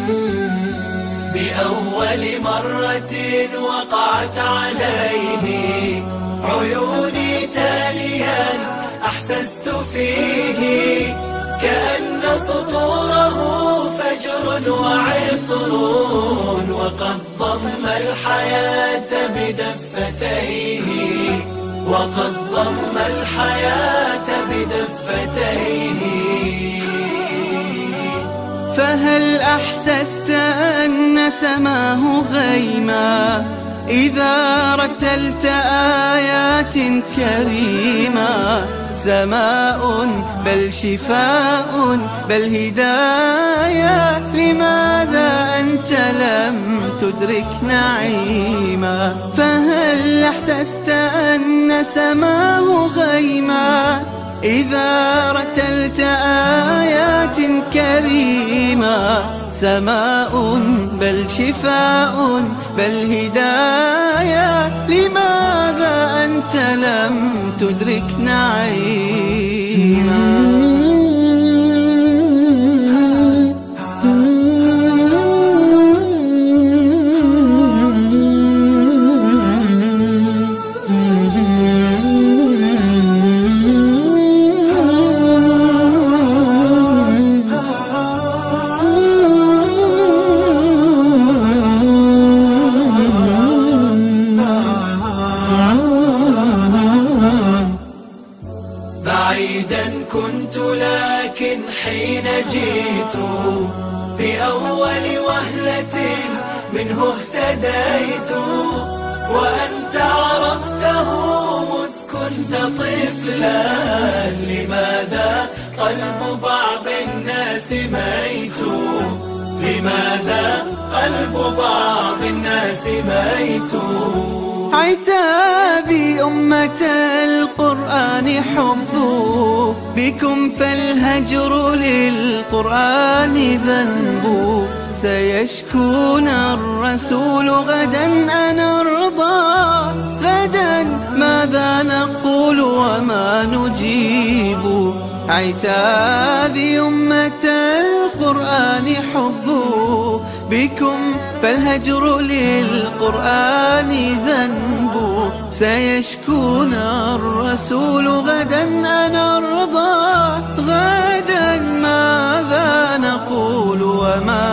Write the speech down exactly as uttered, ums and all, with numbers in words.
بأول مرة وقعت عليه عيوني تاليا أحسست فيه كأن سطوره فجر وعطر، وقد ضم الحياة بدفتيه وقد ضم الحياة بدفتيه. فهل أحسست أن سماه غيما إذا رتلت آيات كريمة؟ سماء بل شفاء بل هداية، لماذا أنت لم تدرك نعيما؟ فهل أحسست أن سماه غيما إذا رتلت آيات كريمة؟ سماء بل شفاء بل هداية، لماذا أنت لم تدرك نعيما؟ بعيدا كنت لكن حين جئت بأول وهلة منه اهتديت، وأنت عرفته مذ كنت طفلا، لماذا قلب بعض الناس ميت؟ لماذا قلب بعض الناس ميت؟ عتابي أمة القرآن حب بكم، فالهجر للقرآن ذنب. سيشكون الرسول غدا أن أرضى، غدا ماذا نقول وما نجيب؟ عتابي أمة القرآن حب بكم، فالهجر للقرآن ذنب. سيشكون الرسول غدا أن أرضى، غدا ماذا نقول وما